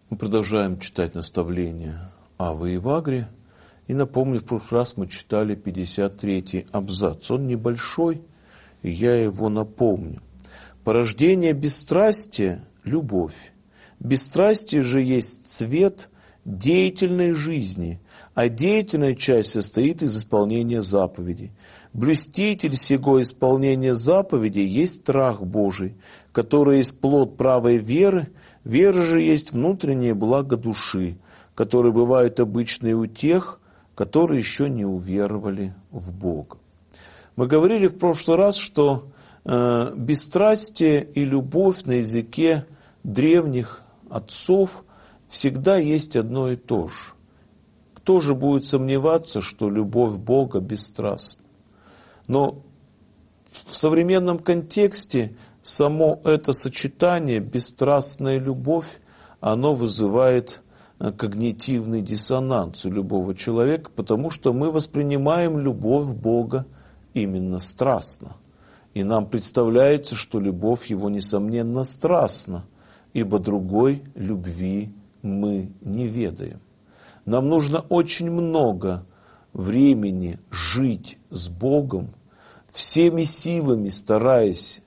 Мы продолжаем читать наставления Авы и Евагрия. И напомню, в прошлый раз мы читали 53-й абзац. Он небольшой, и я его напомню. Порождение бесстрастия – любовь. Бесстрастие же есть цвет деятельной жизни, а деятельная часть состоит из исполнения заповедей. Блюститель сего исполнения заповедей есть страх Божий, который есть плод правой веры. Вера же есть внутреннее благо души, которое бывает обычно и у тех, которые еще не уверовали в Бога. Мы говорили в прошлый раз, что бесстрастие и любовь на языке древних отцов всегда есть одно и то же. Кто же будет сомневаться, что любовь Бога бесстрастна? Но в современном контексте само это сочетание, бесстрастная любовь, оно вызывает когнитивный диссонанс у любого человека, потому что мы воспринимаем любовь Бога именно страстно. И нам представляется, что любовь Его, несомненно, страстна, ибо другой любви мы не ведаем. Нам нужно очень много времени жить с Богом, всеми силами стараясь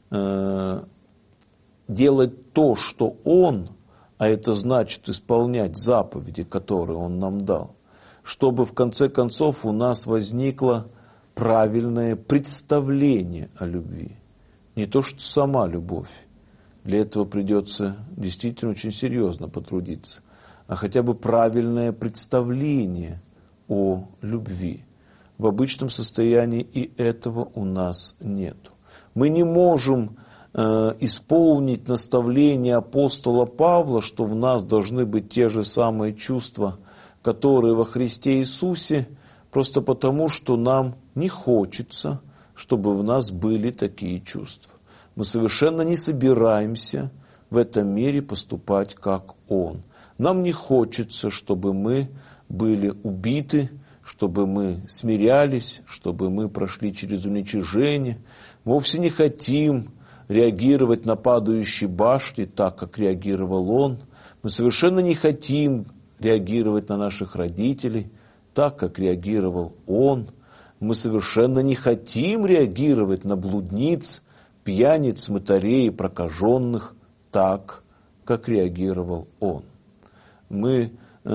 делать то, что Он, а это значит исполнять заповеди, которые Он нам дал, чтобы в конце концов у нас возникло правильное представление о любви. Не то, что сама любовь. Для этого придется действительно очень серьезно потрудиться. А хотя бы правильное представление о любви. В обычном состоянии и этого у нас нет. Мы не можем исполнить наставление апостола Павла, что в нас должны быть те же самые чувства, которые во Христе Иисусе, просто потому, что нам не хочется, чтобы в нас были такие чувства. Мы совершенно не собираемся в этом мире поступать, как Он. Нам не хочется, чтобы мы были убиты, чтобы мы смирялись, чтобы мы прошли через уничижение. Мы вовсе не хотим реагировать на падающие башни так, как реагировал Он. Мы совершенно не хотим реагировать на наших родителей так, как реагировал Он. Мы совершенно не хотим реагировать на блудниц, пьяниц, мытарей и прокаженных так, как реагировал Он. Мы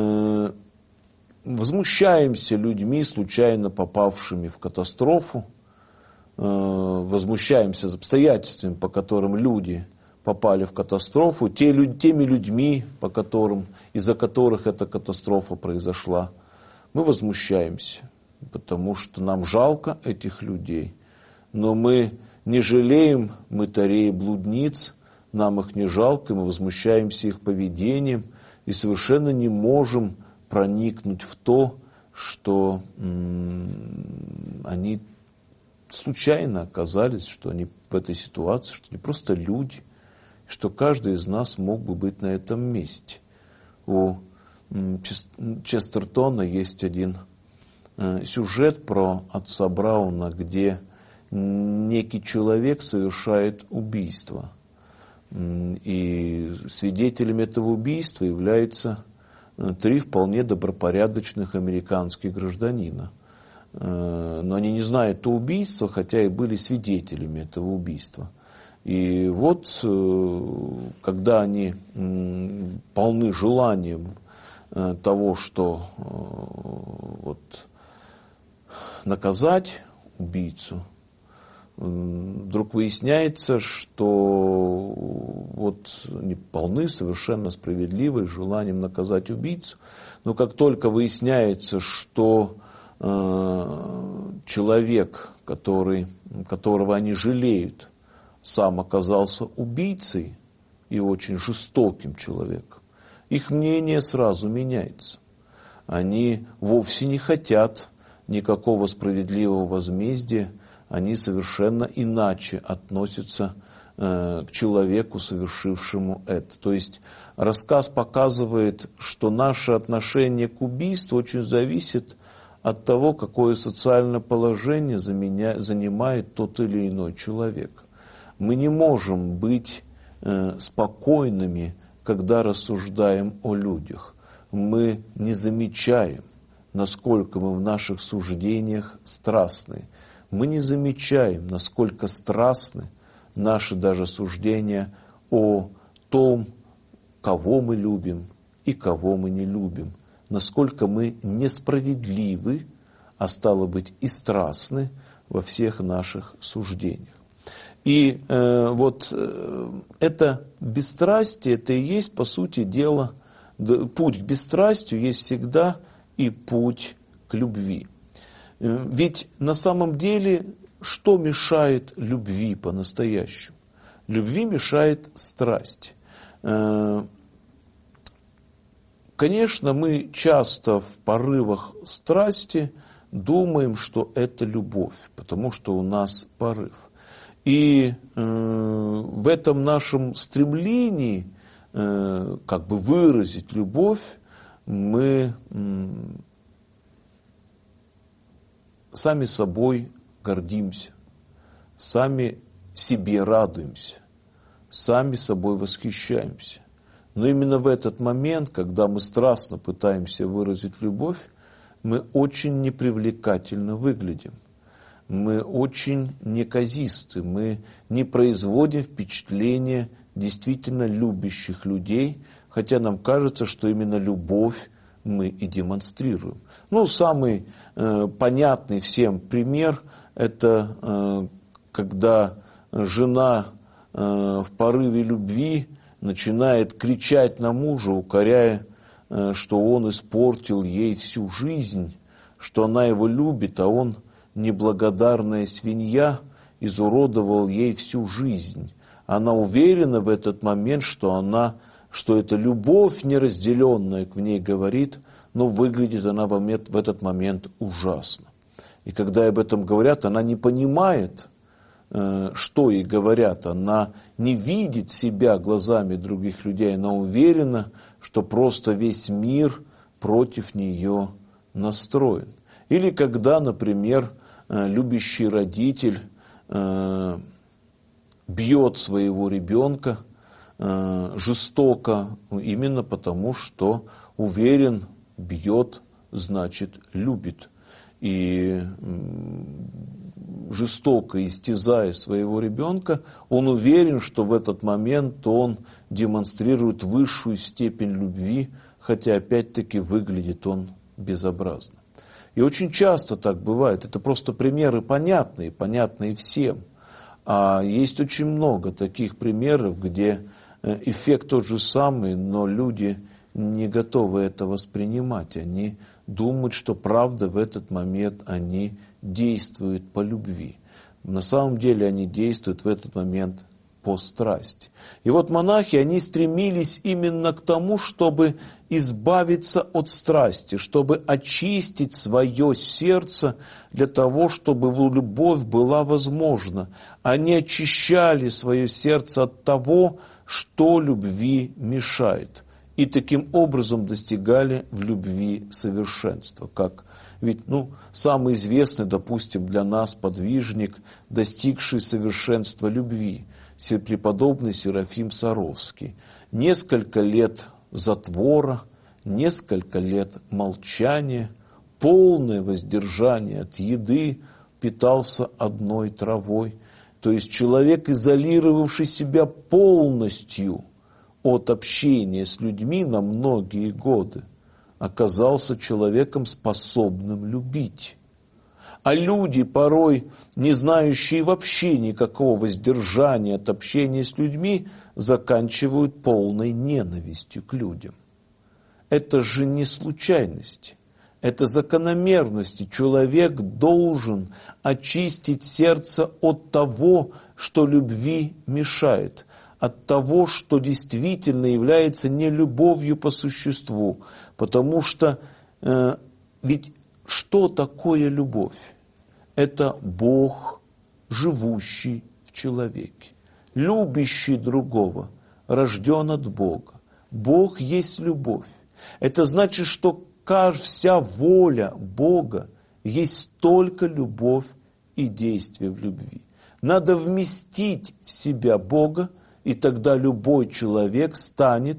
возмущаемся людьми, случайно попавшими в катастрофу, возмущаемся обстоятельствами, по которым люди попали в катастрофу, теми людьми, из-за которых эта катастрофа произошла. Мы возмущаемся, потому что нам жалко этих людей, но мы не жалеем мытарей и блудниц, нам их не жалко, мы возмущаемся их поведением и совершенно не можем проникнуть в то, что они случайно оказались, что они в этой ситуации, что они просто люди, что каждый из нас мог бы быть на этом месте. У Честертона есть один сюжет про отца Брауна, где некий человек совершает убийство. И свидетелями этого убийства являются 3 вполне добропорядочных американских гражданина. Но они не знают то убийство, хотя и были свидетелями этого убийства. И вот, когда они полны желанием того, что наказать убийцу, вдруг выясняется, что они полны совершенно справедливой желанием наказать убийцу. Но как только выясняется, что человек, которого они жалеют, сам оказался убийцей и очень жестоким человеком, их мнение сразу меняется. Они вовсе не хотят никакого справедливого возмездия, они совершенно иначе относятся к человеку, совершившему это. То есть рассказ показывает, что наше отношение к убийству очень зависит от того, какое социальное положение занимает тот или иной человек. Мы не можем быть спокойными когда рассуждаем о людях. Мы не замечаем, насколько мы в наших суждениях страстны. Мы не замечаем, насколько страстны наши даже суждения о том, кого мы любим и кого мы не любим. Насколько мы несправедливы, а стало быть и страстны во всех наших суждениях. И это бесстрастие, это и есть, по сути дела, путь к бесстрастию есть всегда и путь к любви. Ведь на самом деле, что мешает любви по-настоящему? Любви мешает страсть. Конечно, мы часто в порывах страсти думаем, что это любовь, потому что у нас порыв. И в этом нашем стремлении выразить любовь мы сами собой гордимся, сами себе радуемся, сами собой восхищаемся. Но именно в этот момент, когда мы страстно пытаемся выразить любовь, мы очень непривлекательно выглядим. Мы очень неказисты, мы не производим впечатление действительно любящих людей, хотя нам кажется, что именно любовь мы и демонстрируем. Самый понятный всем пример – это когда жена в порыве любви начинает кричать на мужа, укоряя, что он испортил ей всю жизнь, что она его любит, а он, неблагодарная свинья, изуродовал ей всю жизнь. Она уверена в этот момент, что эта любовь неразделенная в ней говорит, но выглядит она в этот момент ужасно. И когда об этом говорят, она не понимает, что ей говорят, она не видит себя глазами других людей, она уверена, что просто весь мир против нее настроен. Или когда, например, любящий родитель бьет своего ребенка жестоко, именно потому, что уверен, бьет, значит, любит. И жестоко истязая своего ребенка, он уверен, что в этот момент он демонстрирует высшую степень любви, хотя опять-таки выглядит он безобразно. И очень часто так бывает. Это просто примеры понятные всем. А есть очень много таких примеров, где эффект тот же самый, но люди не готовы это воспринимать. Они думают, что правда в этот момент они действуют по любви. На самом деле они действуют в этот момент по страсти. И вот монахи, они стремились именно к тому, чтобы избавиться от страсти, чтобы очистить свое сердце для того, чтобы любовь была возможна. Они очищали свое сердце от того, что любви мешает. И таким образом достигали в любви совершенства. Ведь самый известный, допустим, для нас подвижник, достигший совершенства любви, преподобный Серафим Саровский. Несколько лет затвора, несколько лет молчания, полное воздержание от еды, питался одной травой. То есть человек, изолировавший себя полностью от общения с людьми на многие годы, оказался человеком, способным любить. А люди, порой не знающие вообще никакого воздержания от общения с людьми, заканчивают полной ненавистью к людям. Это же не случайность, это закономерность. Человек должен очистить сердце от того, что любви мешает, от того, что действительно является не любовью по существу. Потому что ведь что такое любовь? Это Бог, живущий в человеке, любящий другого, рожден от Бога. Бог есть любовь. Это значит, что вся воля Бога есть только любовь и действие в любви. Надо вместить в себя Бога, и тогда любой человек станет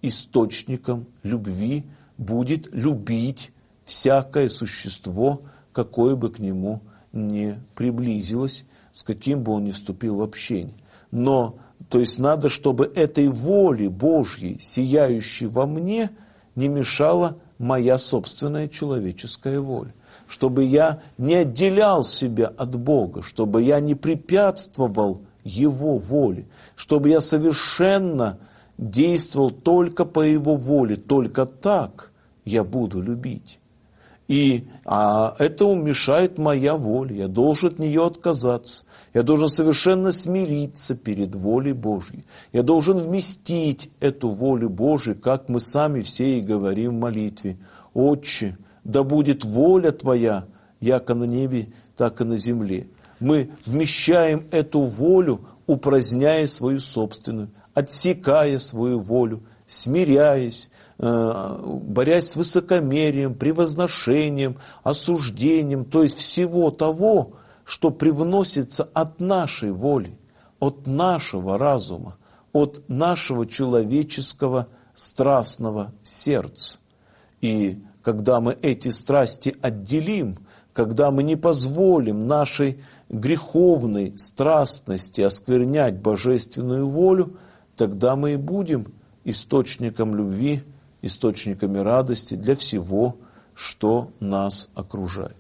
источником любви, будет любить всякое существо, какое бы к нему ни приблизилось, с каким бы он ни вступил в общение. Но, то есть надо, чтобы этой воле Божьей, сияющей во мне, не мешала моя собственная человеческая воля. Чтобы я не отделял себя от Бога, чтобы я не препятствовал Его воле, чтобы я совершенно действовал только по Его воле, только так я буду любить. И этому мешает моя воля, я должен от нее отказаться, я должен совершенно смириться перед волей Божьей, я должен вместить эту волю Божию, как мы сами все и говорим в молитве: «Отче, да будет воля Твоя, яко на небе, так и на земле». Мы вмещаем эту волю, упраздняя свою собственную, отсекая свою волю, смиряясь, борясь с высокомерием, превозношением, осуждением, то есть всего того, что привносится от нашей воли, от нашего разума, от нашего человеческого страстного сердца. И когда мы эти страсти отделим, когда мы не позволим нашей греховной страстности осквернять божественную волю, тогда мы и будем источником любви, источниками радости для всего, что нас окружает.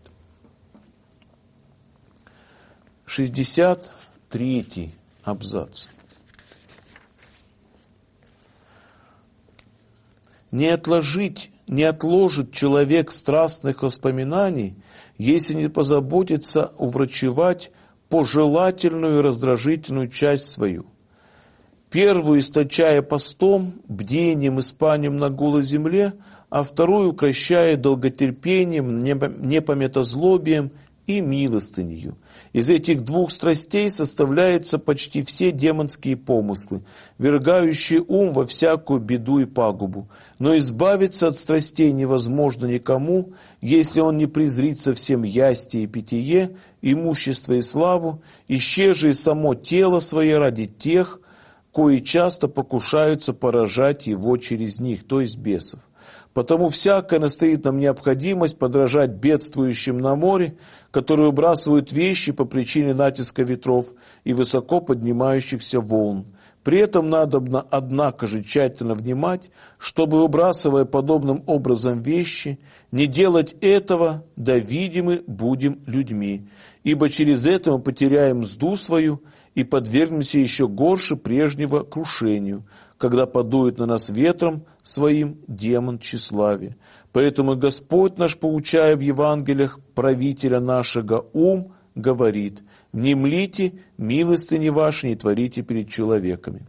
63-й абзац. Не отложит человек страстных воспоминаний, если не позаботится уврачевать пожелательную и раздражительную часть свою. Первую источая постом, бдением и спанием на голой земле, а вторую укращая долготерпением, непомятозлобием и милостынью. Из этих двух страстей составляются почти все демонские помыслы, вергающие ум во всякую беду и пагубу. Но избавиться от страстей невозможно никому, если он не презрится всем ястие и питье, имущество и славу, исчеже и само тело свое ради тех, кои часто покушаются поражать его через них, то есть бесов. Потому всякая настоит нам необходимость подражать бедствующим на море, которые выбрасывают вещи по причине натиска ветров и высоко поднимающихся волн. При этом надобно, однако же, тщательно внимать, чтобы, выбрасывая подобным образом вещи, не делать этого, да видимы будем людьми, ибо через это мы потеряем мзду свою и подвергнемся еще горше прежнего крушению, когда подует на нас ветром своим демон тщеславия. Поэтому Господь наш, поучая в Евангелиях правителя нашего ум, говорит: «Внемлите милостыни ваши, не творите перед человеками».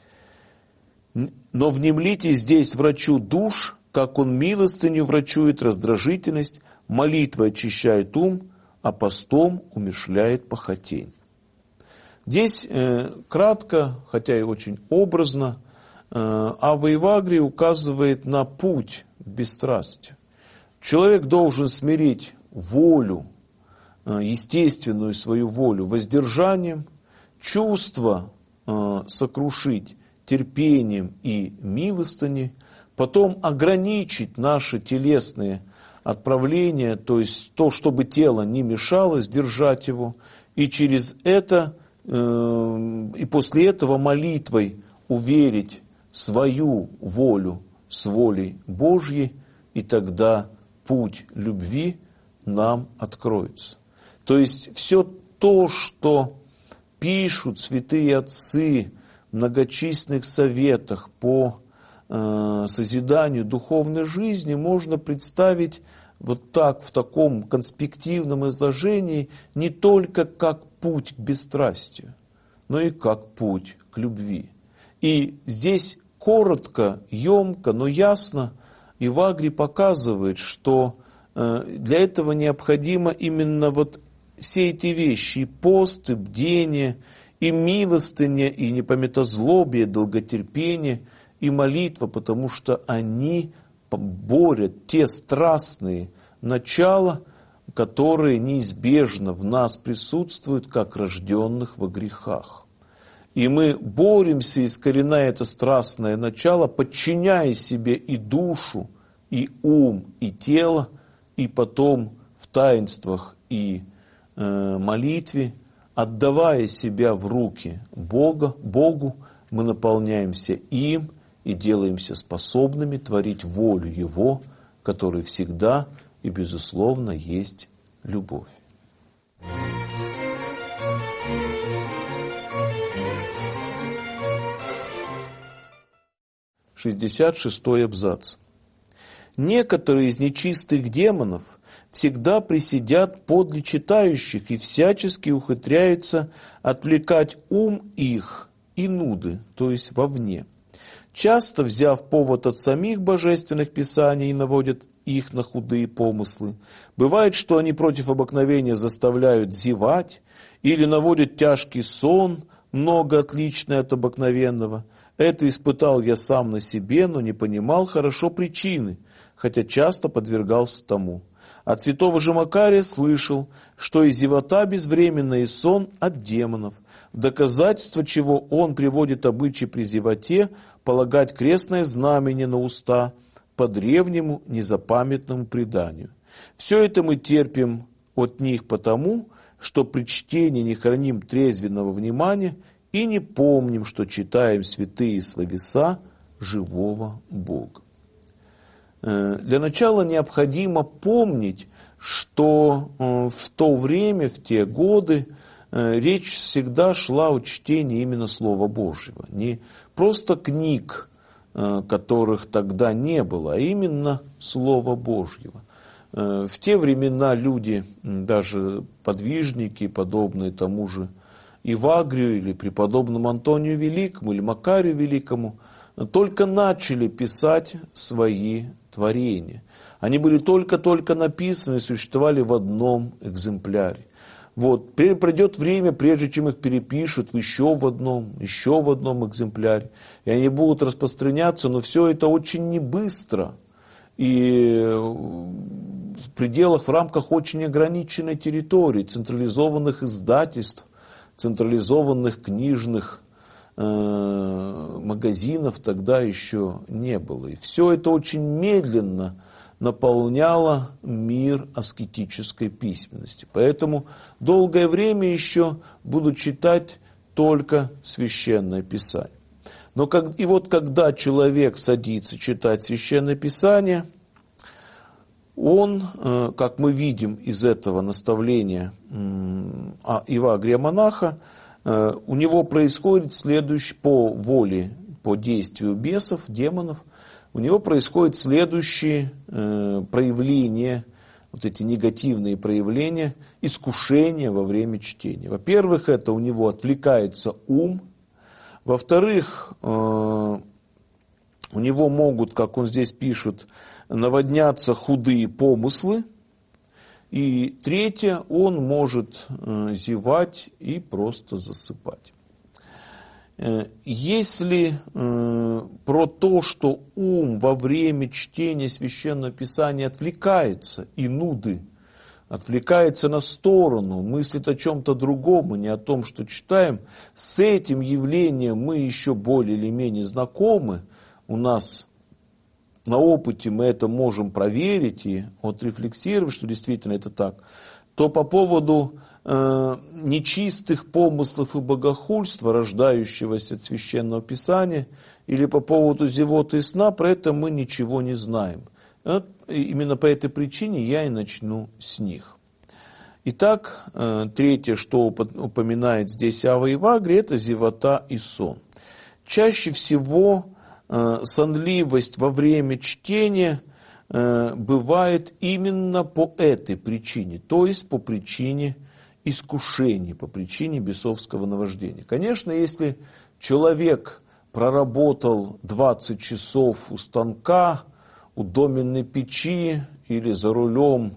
Но внемлите здесь врачу душ, как он милостыню врачует раздражительность, молитвой очищает ум, а постом умерщвляет похотень. Здесь кратко, хотя и очень образно, Ава Евагрий указывает на путь к бесстрастию. Человек должен смирить волю, естественную свою волю, воздержанием, чувства сокрушить терпением и милостыней, потом ограничить наши телесные отправления, то есть то, чтобы тело не мешало, сдержать его, и через это, и после этого молитвой уверить свою волю с волей Божьей, и тогда путь любви нам откроется. То есть все то, что пишут святые отцы в многочисленных советах по созиданию духовной жизни, можно представить вот так, в таком конспективном изложении, не только как путь к бесстрастию, но и как путь к любви. И здесь коротко, емко, но ясно Евагрий показывает, что для этого необходимо именно вот все эти вещи: и пост, и бдение, и милостыня, и непомятозлобие, долготерпение, и молитва, потому что они борют те страстные начала, которые неизбежно в нас присутствуют, как рожденных во грехах. И мы боремся, искореняя это страстное начало, подчиняя себе и душу, и ум, и тело, и потом в таинствах и молитве, отдавая себя в руки Богу, мы наполняемся им и делаемся способными творить волю Его, который всегда и безусловно есть любовь. 66-й абзац. Некоторые из нечистых демонов всегда присидят подле читающих и всячески ухитряются отвлекать ум их и нуды, то есть вовне. Часто, взяв повод от самих божественных писаний, наводят их на худые помыслы. Бывает, что они против обыкновения заставляют зевать или наводят тяжкий сон, много отличный от обыкновенного. Это испытал я сам на себе, но не понимал хорошо причины, хотя часто подвергался тому. От святого же Макария слышал, что и зевота безвременная, и сон от демонов, в доказательство чего он приводит обычай при зевоте полагать крестное знамение на уста по древнему незапамятному преданию. Все это мы терпим от них потому, что при чтении не храним трезвенного внимания и не помним, что читаем святые словеса живого Бога. Для начала необходимо помнить, что в то время, в те годы, речь всегда шла о чтении именно Слова Божьего. Не просто книг, которых тогда не было, а именно Слова Божьего. В те времена люди, даже подвижники, подобные тому же Евагрию или преподобному Антонию Великому или Макарию Великому, только начали писать свои творения. Они были только-только написаны и существовали в одном экземпляре. Вот. Пройдет время, прежде чем их перепишут еще в одном экземпляре. И они будут распространяться, но все это очень не быстро. И в пределах, в рамках очень ограниченной территории, централизованных издательств, централизованных книжных магазинов тогда еще не было. И все это очень медленно наполняло мир аскетической письменности. Поэтому долгое время еще будут читать только Священное Писание. И вот когда человек садится читать Священное Писание, он, как мы видим из этого наставления Евагрия монаха, у него происходит следующее, по воле, по действию бесов, демонов, у него происходит следующие проявления, вот эти негативные проявления, искушения во время чтения. Во-первых, это у него отвлекается ум. Во-вторых, у него могут, как он здесь пишет, наводняться худые помыслы. И третье, он может зевать и просто засыпать. Если про то, что ум во время чтения Священного Писания отвлекается, и нуды, отвлекается на сторону, мыслит о чем-то другом, а не о том, что читаем, с этим явлением мы еще более или менее знакомы, у нас на опыте мы это можем проверить и отрефлексировать, что действительно это так, то по поводу нечистых помыслов и богохульства, рождающегося от Священного Писания, или по поводу зевоты и сна, про это мы ничего не знаем. Именно по этой причине я и начну с них. Итак, третье, что упоминает здесь Ава Евагрий, это зевота и сон. Чаще всего сонливость во время чтения бывает именно по этой причине, то есть по причине искушения, по причине бесовского наваждения. Конечно, если человек проработал 20 часов у станка, у доменной печи или за рулем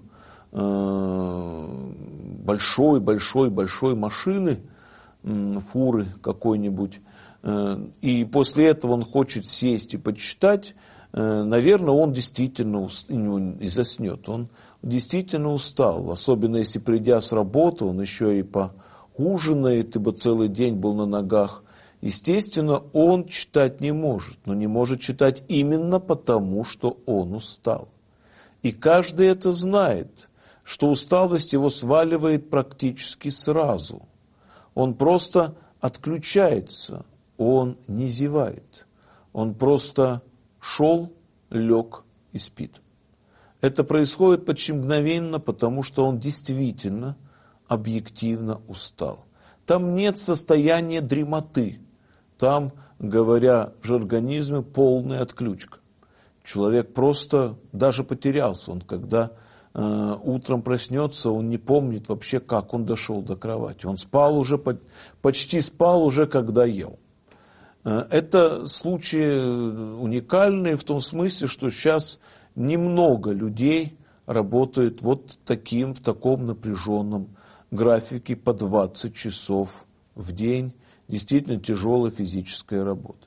большой машины, фуры какой-нибудь, и после этого он хочет сесть и почитать, наверное, он действительно и заснет. Он действительно устал, особенно если, придя с работы, он еще и поужинает, ибо целый день был на ногах, естественно, он читать не может, но не может читать именно потому, что он устал. И каждый это знает, что усталость его сваливает практически сразу. Он просто отключается, он не зевает. Он просто шел, лег и спит. Это происходит почти мгновенно, потому что он действительно объективно устал. Там нет состояния дремоты. Там, говоря жаргонизме, полная отключка. Человек просто даже потерялся. Он когда утром проснется, он не помнит вообще, как он дошел до кровати. Он спал уже, почти спал уже, когда ел. Это случай уникальный в том смысле, что сейчас немного людей работают вот таким, в таком напряженном графике по 20 часов в день. Действительно тяжелая физическая работа.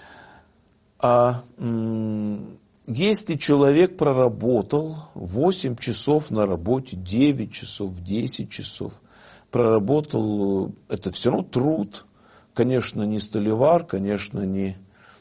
А если человек проработал 8 часов на работе, 9 часов, 10 часов, проработал, это все равно труд. Конечно, не столевар, конечно, не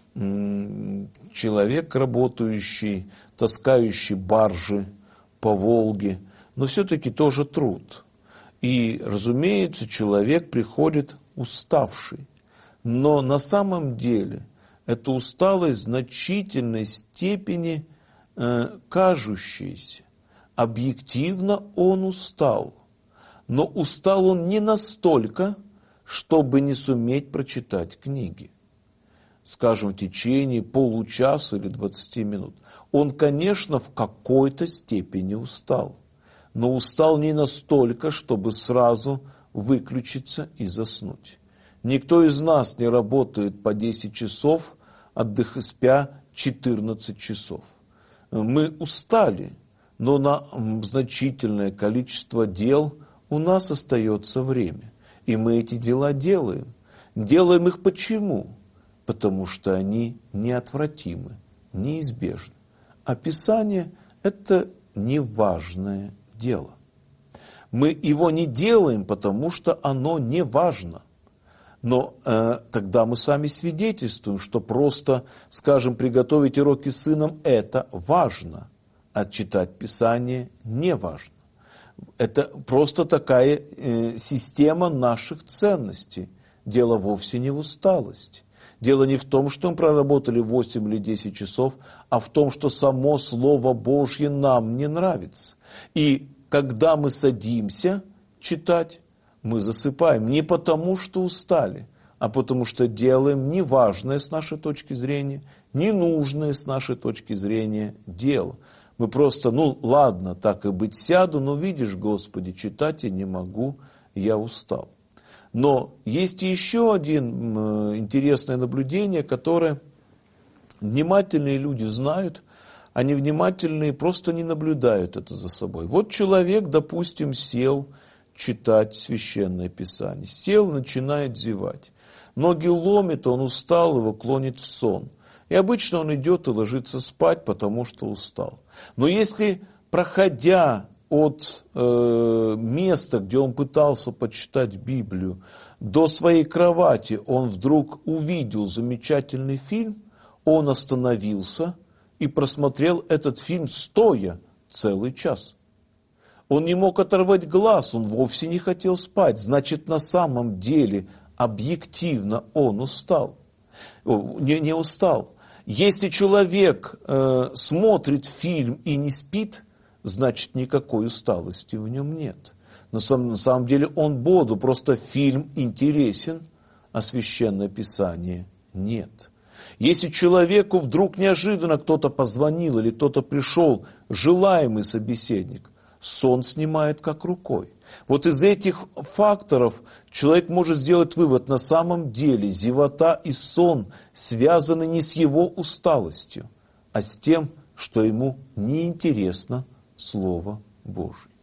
человек, работающий, таскающий баржи по Волге, но все-таки тоже труд. И, разумеется, человек приходит уставший. Но на самом деле эта усталость в значительной степени кажущаяся. Объективно он устал. Но устал он не настолько, чтобы не суметь прочитать книги. Скажем, в течение получаса или 20 минут. Он, конечно, в какой-то степени устал. Но устал не настолько, чтобы сразу выключиться и заснуть. Никто из нас не работает по 10 часов, спя 14 часов. Мы устали, но на значительное количество дел у нас остается время. И мы эти дела делаем. Делаем их почему? Потому что они неотвратимы, неизбежны. А Писание – это неважное дело. Мы его не делаем, потому что оно не важно. Но тогда мы сами свидетельствуем, что просто, скажем, приготовить уроки с сыном – это важно, а читать Писание не важно. Это просто такая система наших ценностей. Дело вовсе не в усталости. Дело не в том, что мы проработали 8 или 10 часов, а в том, что само Слово Божье нам не нравится. И когда мы садимся читать, мы засыпаем не потому, что устали, а потому что делаем неважное с нашей точки зрения, ненужное с нашей точки зрения дело. Мы просто, ладно, так и быть, сяду, но видишь, Господи, читать я не могу, я устал. Но есть еще один интересное наблюдение, которое внимательные люди знают, а невнимательные просто не наблюдают это за собой. Вот человек, допустим, сел читать Священное Писание, сел, начинает зевать. Ноги ломит, он устал, его клонит в сон. И обычно он идет и ложится спать, потому что устал. Но если, проходя от места, где он пытался почитать Библию, до своей кровати, он вдруг увидел замечательный фильм, он остановился и просмотрел этот фильм стоя целый час. Он не мог оторвать глаз, он вовсе не хотел спать. Значит, на самом деле, объективно он устал. Не устал. Если человек смотрит фильм и не спит, значит, никакой усталости в нем нет. На самом деле он бодр, просто фильм интересен, а Священное Писание нет. Если человеку вдруг неожиданно кто-то позвонил или кто-то пришел, желаемый собеседник, сон снимает как рукой. Вот из этих факторов человек может сделать вывод: на самом деле зевота и сон связаны не с его усталостью, а с тем, что ему неинтересно Слово Божие.